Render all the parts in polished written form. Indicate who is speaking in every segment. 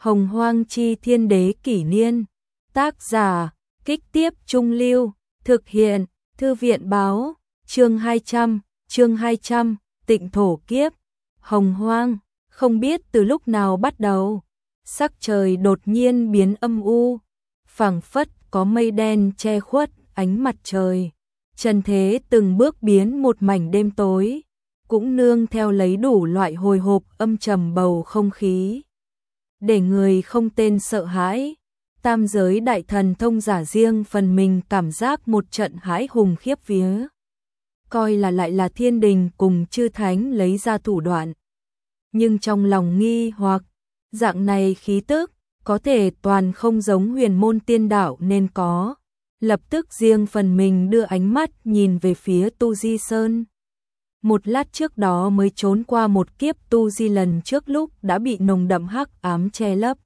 Speaker 1: Hồng Hoang chi thiên đế kỷ niên. Tác giả, Kích Tiếp Trung Lưu. Thực hiện, Thư viện báo. Chương 200, Tịnh thổ kiếp. Hồng Hoang, không biết từ lúc nào bắt đầu, sắc trời đột nhiên biến âm u, phảng phất có mây đen che khuất ánh mặt trời. Trần thế từng bước biến một mảnh đêm tối, cũng nương theo lấy đủ loại hồi hộp âm trầm bầu không khí, để người không tên sợ hãi. Tam giới đại thần thông giả riêng phần mình cảm giác một trận hãi hùng khiếp vía, coi là lại là thiên đình cùng chư thánh lấy ra thủ đoạn. Nhưng trong lòng nghi hoặc, dạng này khí tức có thể toàn không giống huyền môn tiên đạo nên có, lập tức riêng phần mình đưa ánh mắt nhìn về phía Tu Di Sơn. Một lát trước đó mới trốn qua một kiếp Tu Di lần trước lúc đã bị nồng đậm hắc ám che lấp.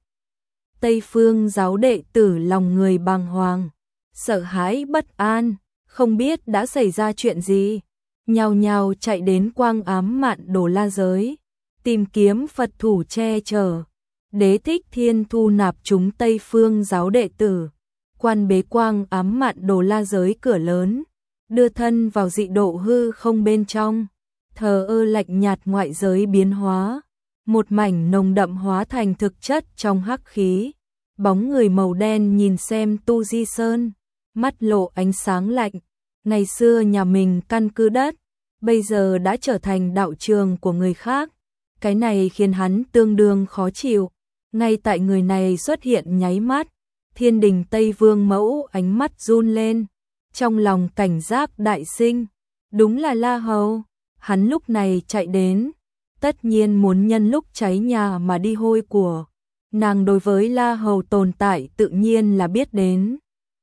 Speaker 1: Tây Phương giáo đệ tử lòng người bàng hoàng, sợ hãi bất an, không biết đã xảy ra chuyện gì, nhao nhao chạy đến Quang Ám Mạn Đồ La giới, tìm kiếm Phật thủ che chở. Đế Thích Thiên thu nạp chúng Tây Phương giáo đệ tử, quan bế Quang Ám Mạn Đồ La giới cửa lớn, đưa thân vào dị độ hư không bên trong, thờ ơ lạnh nhạt ngoại giới biến hóa, một mảnh nồng đậm hóa thành thực chất trong hắc khí. Bóng người màu đen nhìn xem Tu Di Sơn, mắt lộ ánh sáng lạnh. Ngày xưa nhà mình căn cứ đất, bây giờ đã trở thành đạo trường của người khác. Cái này khiến hắn tương đương khó chịu. Ngay tại người này xuất hiện nháy mắt, Thiên Đình Tây Vương Mẫu ánh mắt run lên, trong lòng cảnh giác đại sinh. Đúng là La Hầu, hắn lúc này chạy đến, tất nhiên muốn nhân lúc cháy nhà mà đi hôi của. Nàng đối với La Hầu tồn tại tự nhiên là biết đến.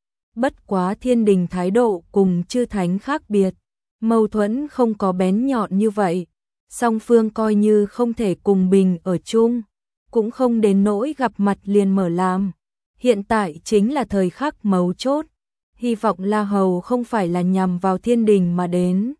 Speaker 1: Bất quá Thiên Đình thái độ cùng chư thánh khác biệt, mâu thuẫn không có bén nhọn như vậy, song phương coi như không thể cùng bình ở chung, cũng không đến nỗi gặp mặt liền mở làm. Hiện tại chính là thời khắc mấu chốt, hy vọng La Hầu không phải là nhằm vào Thiên Đình mà đến.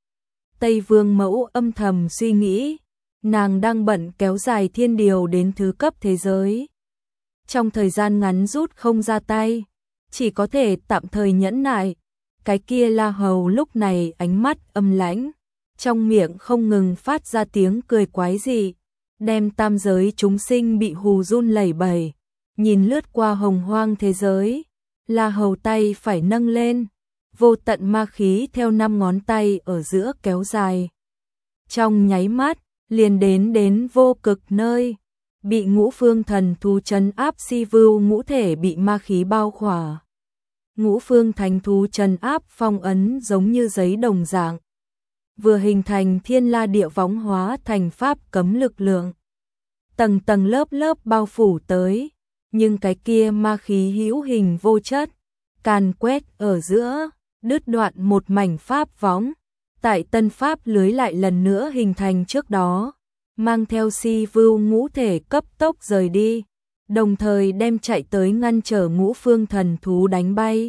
Speaker 1: Tây Vương Mẫu âm thầm suy nghĩ, nàng đang bận kéo dài thiên điều đến thứ cấp thế giới. Trong thời gian ngắn rút không ra tay, chỉ có thể tạm thời nhẫn nại. Cái kia La Hầu lúc này ánh mắt âm lãnh, trong miệng không ngừng phát ra tiếng cười quái dị, đem tam giới chúng sinh bị hù run lẩy bẩy. Nhìn lướt qua hồng hoang thế giới, La Hầu tay phải nâng lên, vô tận ma khí theo 5 ngón tay ở giữa kéo dài. Trong nháy mắt, liền đến vô cực nơi, bị ngũ phương thần thú trấn áp. Si Vưu ngũ thể bị ma khí bao khỏa, ngũ phương thánh thú trấn áp phong ấn giống như giấy đồng dạng, vừa hình thành thiên la địa võng hóa thành pháp cấm lực lượng, tầng tầng lớp lớp bao phủ tới. Nhưng cái kia ma khí hữu hình vô chất, càn quét ở giữa, đứt đoạn một mảnh pháp võng. Tại tân pháp lưới lại lần nữa hình thành trước đó, mang theo Si Vưu ngũ thể cấp tốc rời đi, đồng thời đem chạy tới ngăn trở ngũ phương thần thú đánh bay.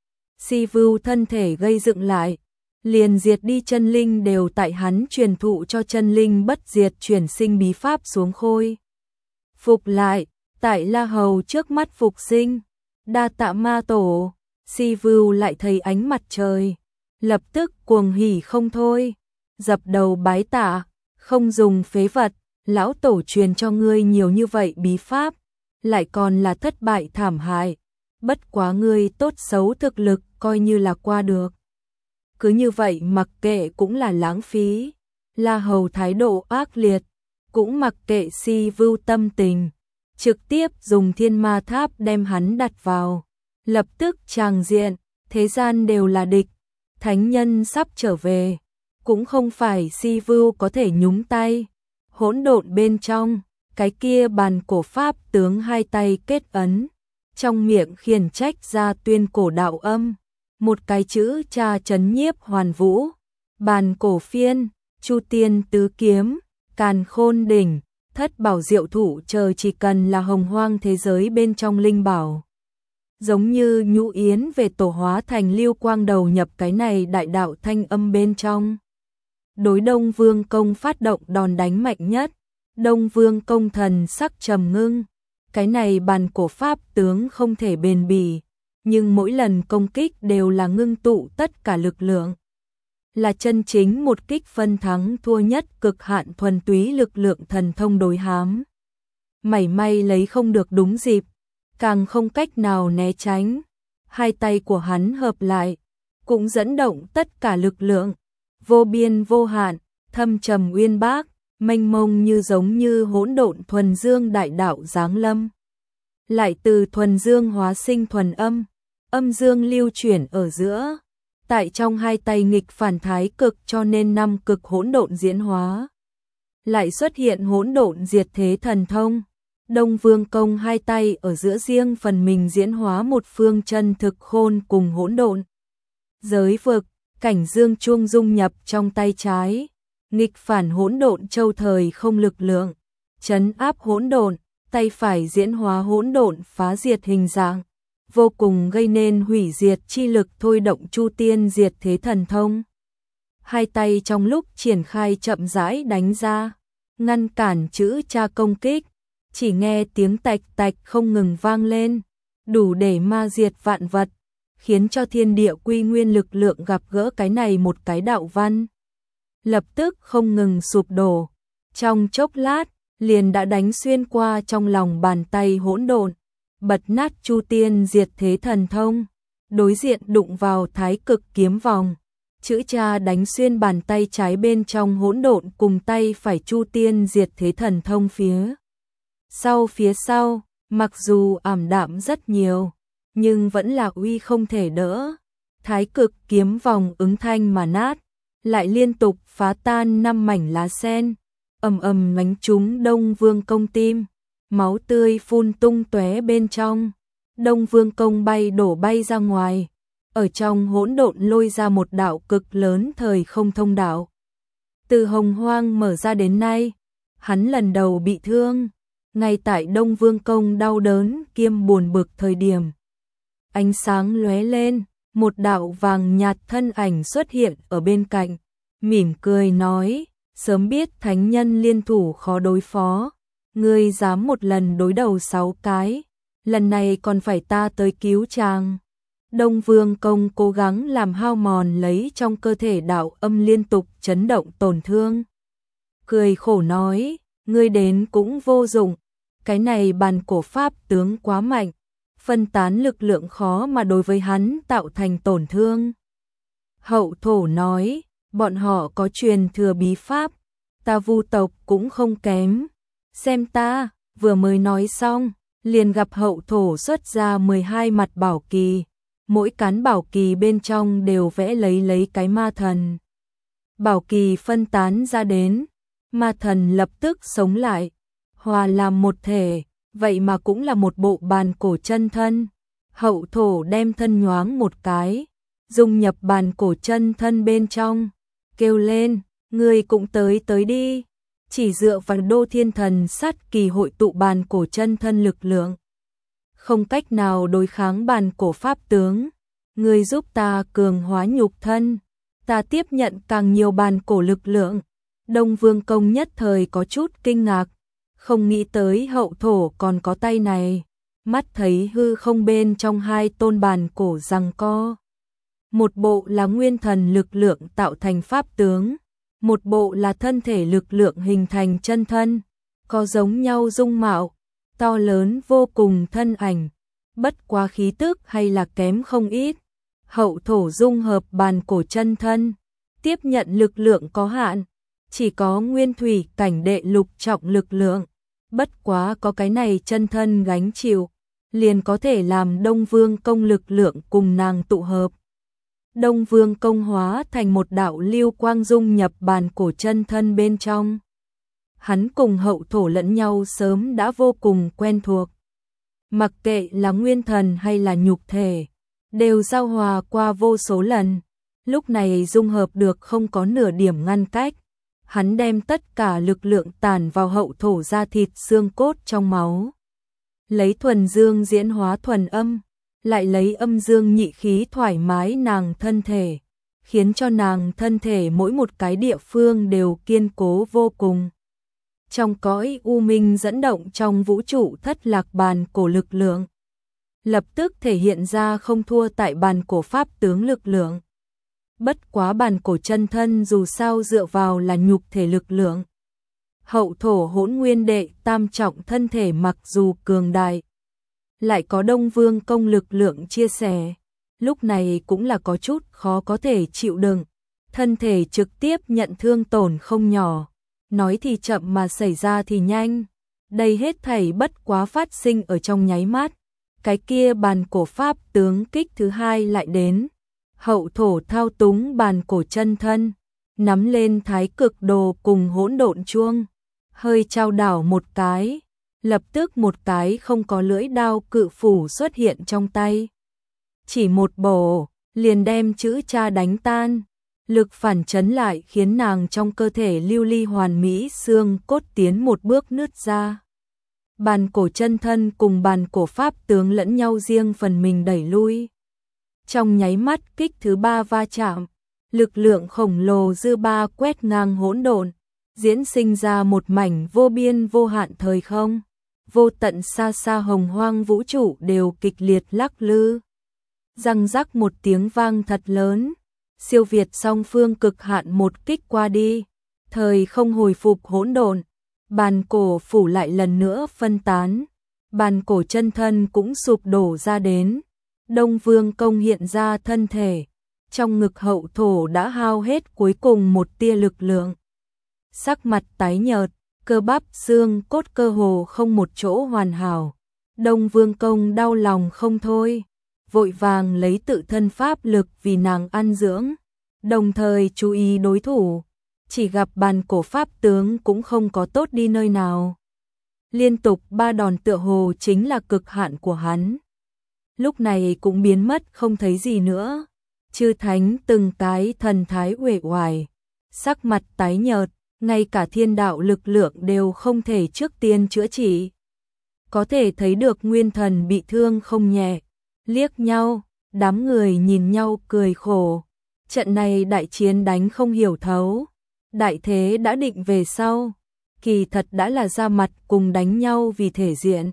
Speaker 1: Si Vưu thân thể gây dựng lại, liền diệt đi chân linh đều tại hắn truyền thụ cho chân linh bất diệt chuyển sinh bí pháp xuống khôi. Phục lại, tại La Hầu trước mắt phục sinh, đa tạ ma tổ. Si Vưu lại thấy ánh mặt trời, lập tức cuồng hỉ không thôi, dập đầu bái tạ, không dùng phế vật, lão tổ truyền cho ngươi nhiều như vậy bí pháp, lại còn là thất bại thảm hại, bất quá ngươi tốt xấu thực lực coi như là qua được. Cứ như vậy mặc kệ cũng là lãng phí. La Hầu thái độ ác liệt, cũng mặc kệ Si Vưu tâm tình, trực tiếp dùng thiên ma tháp đem hắn đặt vào. Lập tức tràng diện, thế gian đều là địch, thánh nhân sắp trở về, cũng không phải Si Vưu có thể nhúng tay. Hỗn độn bên trong, cái kia bàn cổ pháp tướng hai tay kết ấn, trong miệng khiển trách ra tuyên cổ đạo âm, một cái chữ tra chấn nhiếp hoàn vũ. Bàn cổ phiên, chu tiên tứ kiếm, càn khôn đỉnh, thất bảo diệu thủ chờ chỉ cần là hồng hoang thế giới bên trong linh bảo, giống như nhũ yến về tổ hóa thành lưu quang đầu nhập cái này đại đạo thanh âm bên trong. Đối Đông Vương Công phát động đòn đánh mạnh nhất, Đông Vương Công thần sắc trầm ngưng, Cái này bàn cổ pháp tướng không thể bền bỉ, nhưng mỗi lần công kích đều là ngưng tụ tất cả lực lượng. Là chân chính một kích phân thắng thua nhất, cực hạn thuần túy lực lượng thần thông đối hám. Mảy may lấy không được đúng dịp, càng không cách nào né tránh. Hai tay của hắn hợp lại, cũng dẫn động tất cả lực lượng, vô biên vô hạn, thâm trầm uyên bác, mênh mông như giống như hỗn độn thuần dương đại đạo giáng lâm. Lại từ thuần dương hóa sinh thuần âm, âm dương lưu chuyển ở giữa. Tại trong hai tay nghịch phản thái cực, cho nên năm cực hỗn độn diễn hóa. Lại xuất hiện hỗn độn diệt thế thần thông. Đông Vương Công hai tay ở giữa riêng phần mình diễn hóa một phương chân thực khôn cùng hỗn độn. Giới vực, cảnh dương chuông dung nhập trong tay trái. Nghịch phản hỗn độn châu thời không lực lượng, trấn áp hỗn độn, tay phải diễn hóa hỗn độn phá diệt hình dạng, vô cùng gây nên hủy diệt chi lực, thôi động Chu Tiên diệt thế thần thông. Hai tay trong lúc triển khai chậm rãi đánh ra, ngăn cản chữ cha công kích, chỉ nghe tiếng tạch tạch không ngừng vang lên, đủ để ma diệt vạn vật, khiến cho thiên địa quy nguyên lực lượng gặp gỡ cái này một cái đạo văn. Lập tức không ngừng sụp đổ, trong chốc lát, liền đã đánh xuyên qua trong lòng bàn tay hỗn độn, bật nát Chu Tiên diệt thế thần thông, đối diện đụng vào thái cực kiếm vòng, chữ cha đánh xuyên bàn tay trái bên trong hỗn độn cùng tay phải Chu Tiên diệt thế thần thông phía sau, mặc dù ảm đạm rất nhiều, nhưng vẫn là uy không thể đỡ. Thái cực kiếm vòng ứng thanh mà nát, lại liên tục phá tan 5 mảnh lá sen, ầm ầm đánh trúng Đông Vương Công tim, máu tươi phun tung tóe bên trong. Đông Vương Công đổ bay ra ngoài, ở trong hỗn độn lôi ra một đạo cực lớn thời không thông đạo. Từ Hồng Hoang mở ra đến nay, hắn lần đầu bị thương, ngay tại Đông Vương Công đau đớn kiêm buồn bực thời điểm. Ánh sáng lóe lên, một đạo vàng nhạt thân ảnh xuất hiện ở bên cạnh, mỉm cười nói, sớm biết thánh nhân liên thủ khó đối phó, ngươi dám một lần đối đầu 6 cái, lần này còn phải ta tới cứu chàng. Đông Vương Công cố gắng làm hao mòn lấy trong cơ thể đạo âm liên tục chấn động tổn thương. Cười khổ nói, ngươi đến cũng vô dụng, cái này bàn cổ pháp tướng quá mạnh, phân tán lực lượng khó mà đối với hắn tạo thành tổn thương. Hậu thổ nói, bọn họ có truyền thừa bí pháp, ta Vu tộc cũng không kém. Xem ta, vừa mới nói xong, liền gặp hậu thổ xuất ra 12 mặt bảo kỳ, mỗi cán bảo kỳ bên trong đều vẽ lấy cái ma thần. Bảo kỳ phân tán ra đến, ma thần lập tức sống lại, hòa làm một thể, vậy mà cũng là một bộ bàn cổ chân thân. Hậu thổ đem thân nhoáng một cái, dung nhập bàn cổ chân thân bên trong, kêu lên, ngươi cũng tới đi. Chỉ dựa vào Đô Thiên Thần Sát Kỳ hội tụ bàn cổ chân thân lực lượng, không cách nào đối kháng bàn cổ pháp tướng. Ngươi giúp ta cường hóa nhục thân, ta tiếp nhận càng nhiều bàn cổ lực lượng. Đông Vương Công nhất thời có chút kinh ngạc, không nghĩ tới hậu thổ còn có tay này. Mắt thấy hư không bên trong hai tôn bàn cổ giằng co, một bộ là nguyên thần lực lượng tạo thành pháp tướng, một bộ là thân thể lực lượng hình thành chân thân, có giống nhau dung mạo, to lớn vô cùng thân ảnh, bất quá khí tức hay là kém không ít. Hậu thổ dung hợp bàn cổ chân thân, tiếp nhận lực lượng có hạn, chỉ có nguyên thủy cảnh đệ lục trọng lực lượng, bất quá có cái này chân thân gánh chịu, liền có thể làm Đông Vương Công lực lượng cùng nàng tụ hợp. Đông Vương Công hóa thành một đạo lưu quang dung nhập bàn cổ chân thân bên trong. Hắn cùng hậu thổ lẫn nhau sớm đã vô cùng quen thuộc. Mặc kệ là nguyên thần hay là nhục thể, đều giao hòa qua vô số lần, lúc này dung hợp được không có nửa điểm ngăn cách. Hắn đem tất cả lực lượng tản vào hậu thổ da thịt xương cốt trong máu. Lấy thuần dương diễn hóa thuần âm, lại lấy âm dương nhị khí thoải mái nàng thân thể, khiến cho nàng thân thể mỗi một cái địa phương đều kiên cố vô cùng. trong cõi u minh dẫn động trong vũ trụ thất lạc bàn cổ lực lượng. Lập tức thể hiện ra không thua tại bàn cổ pháp tướng lực lượng. Bất quá bàn cổ chân thân dù sao dựa vào là nhục thể lực lượng. Hậu thổ hỗn nguyên đệ tam trọng thân thể mặc dù cường đại, lại có Đông Vương công lực lượng chia sẻ, lúc này cũng là có chút khó có thể chịu đựng, thân thể trực tiếp nhận thương tổn không nhỏ, nói thì chậm mà xảy ra thì nhanh, đây hết thảy bất quá phát sinh ở trong nháy mắt, cái kia bàn cổ pháp tướng kích thứ hai lại đến, hậu thổ thao túng bàn cổ chân thân, nắm lên thái cực đồ cùng hỗn độn chuông, hơi trao đảo một cái, lập tức một cái không có lưỡi đao cự phủ xuất hiện trong tay. Chỉ một bổ, liền đem chữ cha đánh tan, lực phản chấn lại khiến nàng trong cơ thể lưu ly hoàn mỹ xương cốt tiến một bước nứt ra. Bàn cổ chân thân cùng bàn cổ pháp tướng lẫn nhau riêng phần mình đẩy lui. Trong nháy mắt kích thứ ba va chạm, lực lượng khổng lồ dư ba quét ngang hỗn độn, diễn sinh ra một mảnh vô biên vô hạn thời không, vô tận xa xa hồng hoang vũ trụ đều kịch liệt lắc lư. Răng rắc một tiếng vang thật lớn, siêu việt song phương cực hạn một kích qua đi, thời không hồi phục hỗn độn, bàn cổ phủ lại lần nữa phân tán, bàn cổ chân thân cũng sụp đổ ra đến, Đông Vương công hiện ra thân thể, trong ngực hậu thổ đã hao hết cuối cùng một tia lực lượng. Sắc mặt tái nhợt, cơ bắp xương cốt cơ hồ không một chỗ hoàn hảo. Đông Vương công đau lòng không thôi, vội vàng lấy tự thân pháp lực vì nàng ăn dưỡng, đồng thời chú ý đối thủ, chỉ gặp bàn cổ pháp tướng cũng không có tốt đi nơi nào. Liên tục ba đòn tựa hồ chính là cực hạn của hắn. Lúc này cũng biến mất không thấy gì nữa. Chư thánh từng cái thần thái uể oải, sắc mặt tái nhợt, ngay cả thiên đạo lực lượng đều không thể trước tiên chữa trị. Có thể thấy được nguyên thần bị thương không nhẹ, liếc nhau, đám người nhìn nhau cười khổ. Trận này đại chiến đánh không hiểu thấu, đại thế đã định về sau, kỳ thật đã là ra mặt cùng đánh nhau vì thể diện.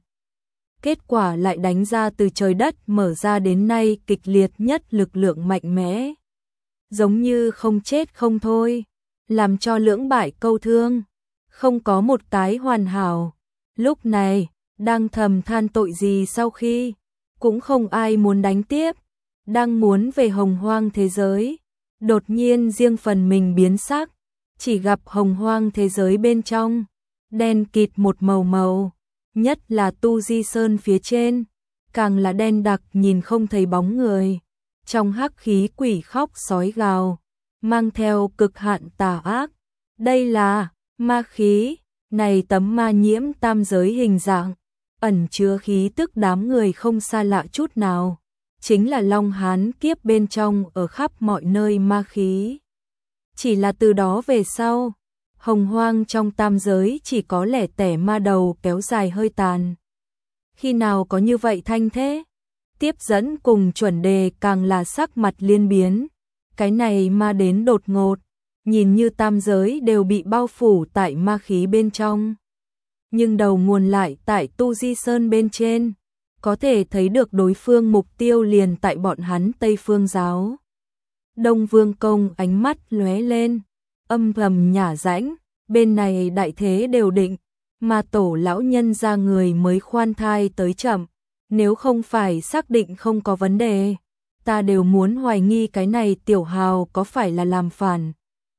Speaker 1: Kết quả lại đánh ra từ trời đất mở ra đến nay kịch liệt nhất lực lượng mạnh mẽ. Giống như không chết không thôi, làm cho lưỡng bại câu thương, không có một cái hoàn hảo. Lúc này, đang thầm than tội gì sau khi, cũng không ai muốn đánh tiếp, đang muốn về hồng hoang thế giới. Đột nhiên riêng phần mình biến sắc, chỉ gặp hồng hoang thế giới bên trong, đen kịt một màu màu, nhất là Tu Di Sơn phía trên, càng là đen đặc nhìn không thấy bóng người. Trong hắc khí quỷ khóc sói gào, mang theo cực hạn tà ác. Đây là ma khí, này tấm ma nhiễm tam giới hình dạng, ẩn chứa khí tức đám người không xa lạ chút nào. Chính là Long Hán kiếp bên trong ở khắp mọi nơi ma khí. Chỉ là từ đó về sau, hồng hoang trong tam giới chỉ có lẻ tẻ ma đầu kéo dài hơi tàn. Khi nào có như vậy thanh thế? Tiếp dẫn cùng chuẩn đề càng là sắc mặt liên biến. Cái này ma đến đột ngột, nhìn như tam giới đều bị bao phủ tại ma khí bên trong. Nhưng đầu nguồn lại tại Tu Di Sơn bên trên. Có thể thấy được đối phương mục tiêu liền tại bọn hắn Tây Phương giáo. Đông Vương công ánh mắt lóe lên, âm thầm nhả rãnh, bên này đại thế đều định, mà tổ lão nhân ra người mới khoan thai tới chậm, nếu không phải xác định không có vấn đề, ta đều muốn hoài nghi cái này tiểu hào có phải là làm phản.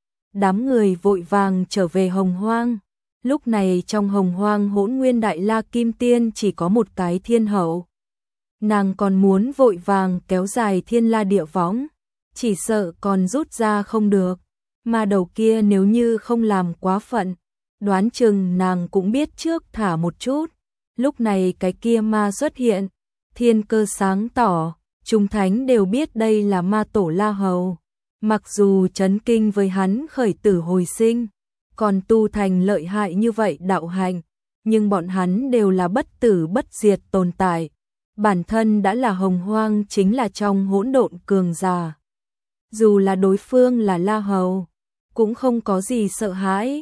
Speaker 1: Đám người vội vàng trở về hồng hoang. Lúc này trong hồng hoang hỗn nguyên đại la kim tiên chỉ có một cái thiên hậu. Nàng còn muốn vội vàng kéo dài thiên la địa võng, chỉ sợ còn rút ra không được. Mà đầu kia nếu như không làm quá phận, đoán chừng nàng cũng biết trước thả một chút. Lúc này cái kia ma xuất hiện, thiên cơ sáng tỏ, chúng thánh đều biết đây là ma tổ La Hầu. Mặc dù chấn kinh với hắn khởi tử hồi sinh, còn tu thành lợi hại như vậy đạo hành, nhưng bọn hắn đều là bất tử bất diệt tồn tại. Bản thân đã là hồng hoang chính là trong hỗn độn cường giả. Dù là đối phương là La Hầu, cũng không có gì sợ hãi.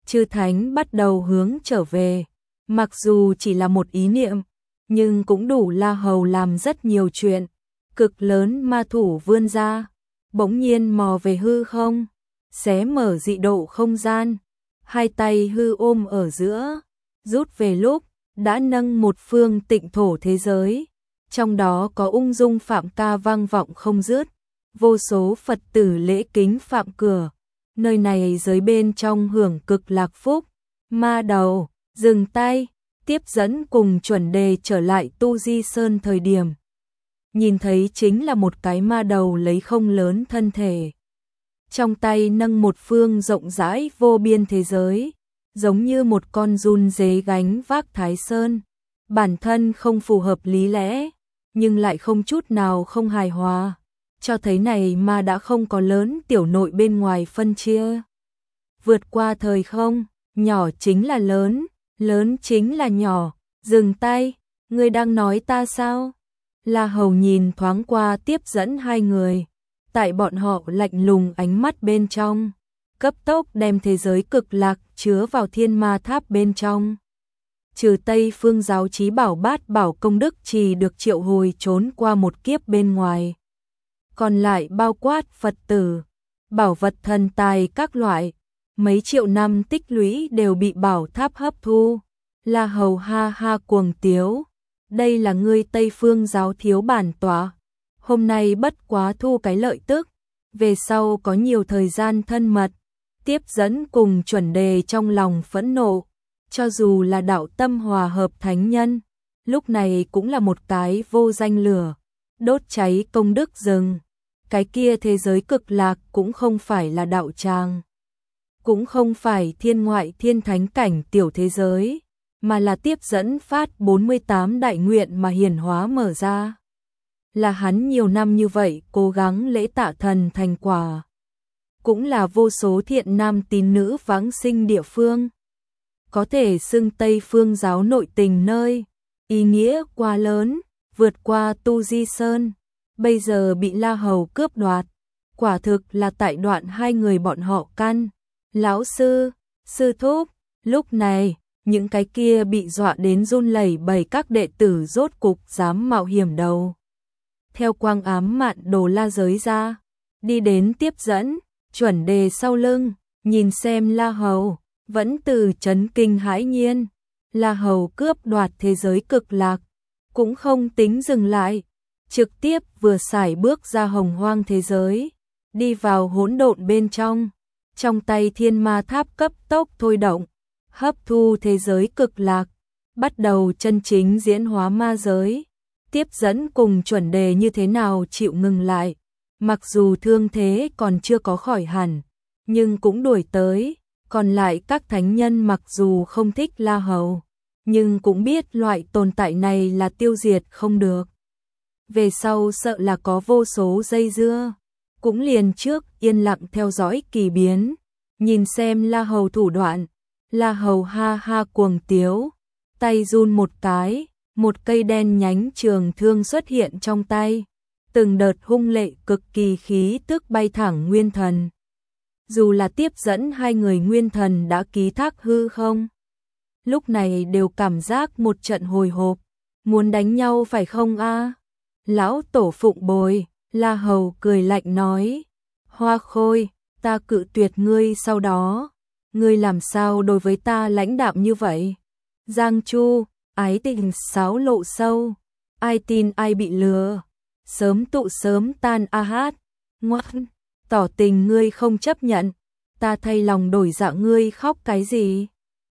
Speaker 1: Chư thánh bắt đầu hướng trở về, mặc dù chỉ là một ý niệm, nhưng cũng đủ La Hầu làm rất nhiều chuyện. Cực lớn ma thủ vươn ra, bỗng nhiên mò về hư không, xé mở dị độ không gian, hai tay hư ôm ở giữa, rút về lúc đã nâng một phương tịnh thổ thế giới, trong đó có ung dung phạm ca vang vọng không dứt, vô số Phật tử lễ kính phạm cửa, nơi này giới bên trong hưởng cực lạc phúc. Ma đầu dừng tay, tiếp dẫn cùng chuẩn đề trở lại Tu Di Sơn thời điểm. Nhìn thấy chính là một cái ma đầu lấy không lớn thân thể. Trong tay nâng một phương rộng rãi vô biên thế giới, giống như một con run dế gánh vác Thái Sơn. Bản thân không phù hợp lý lẽ, nhưng lại không chút nào không hài hòa. Cho thấy này mà đã không có lớn tiểu nội bên ngoài phân chia. Vượt qua thời không, nhỏ chính là lớn, lớn chính là nhỏ. Dừng tay, ngươi đang nói ta sao? La Hầu nhìn thoáng qua tiếp dẫn hai người, tại bọn họ lạnh lùng ánh mắt bên trong, cấp tốc đem thế giới cực lạc chứa vào thiên ma tháp bên trong. Trừ Tây Phương giáo chí bảo bát bảo công đức trì được triệu hồi trốn qua một kiếp bên ngoài. Còn lại bao quát Phật tử, bảo vật thần tài các loại, mấy triệu năm tích lũy đều bị bảo tháp hấp thu. La Hầu ha ha cuồng tiếu, đây là ngươi Tây Phương giáo thiếu bản tọa, hôm nay bất quá thu cái lợi tức, về sau có nhiều thời gian thân mật. Tiếp dẫn cùng chuẩn đề trong lòng phẫn nộ, cho dù là đạo tâm hòa hợp thánh nhân, lúc này cũng là một cái vô danh lửa, đốt cháy công đức rừng. Cái kia thế giới cực lạc cũng không phải là đạo tràng, cũng không phải thiên ngoại thiên thánh cảnh tiểu thế giới, mà là tiếp dẫn phát 48 đại nguyện mà hiển hóa mở ra. Là hắn nhiều năm như vậy cố gắng lễ tạ thần thành quả. Cũng là vô số thiện nam tín nữ vãng sinh địa phương. Có thể xưng Tây Phương giáo nội tình nơi, ý nghĩa quá lớn, vượt qua Tu Di Sơn, bây giờ bị La Hầu cướp đoạt. Quả thực là tại đoạn hai người bọn họ căn. Lão sư, sư thúc, lúc này, những cái kia bị dọa đến run lẩy bẩy các đệ tử rốt cục dám mạo hiểm đầu. Theo quang ám mạn đồ la giới ra, đi đến tiếp dẫn, chuẩn đề sau lưng, nhìn xem La Hầu, vẫn từ chấn kinh hãi nhiên. La Hầu cướp đoạt thế giới cực lạc, cũng không tính dừng lại, trực tiếp vừa sải bước ra hồng hoang thế giới, đi vào hỗn độn bên trong. Trong tay thiên ma tháp cấp tốc thôi động, hấp thu thế giới cực lạc, bắt đầu chân chính diễn hóa ma giới. Tiếp dẫn cùng chuẩn đề như thế nào chịu ngừng lại, mặc dù thương thế còn chưa có khỏi hẳn, nhưng cũng đuổi tới. Còn lại các thánh nhân mặc dù không thích La Hầu, nhưng cũng biết loại tồn tại này là tiêu diệt không được. Về sau sợ là có vô số dây dưa, cũng liền trước yên lặng theo dõi kỳ biến, nhìn xem La Hầu thủ đoạn. La Hầu ha ha cuồng tiếu, tay run một cái, một cây đen nhánh trường thương xuất hiện trong tay, từng đợt hung lệ cực kỳ khí tức bay thẳng nguyên thần. Dù là tiếp dẫn hai người nguyên thần đã ký thác hư không, lúc này đều cảm giác một trận hồi hộp, muốn đánh nhau phải không a? Lão tổ phụng bồi, La Hầu cười lạnh nói, Hoa Khôi, ta cự tuyệt ngươi sau đó, ngươi làm sao đối với ta lãnh đạm như vậy? Giang Chu, ái tình sáo lộ sâu, ai tin ai bị lừa, sớm tụ sớm tan a hát, ngoan, tỏ tình ngươi không chấp nhận, ta thay lòng đổi dạ ngươi khóc cái gì?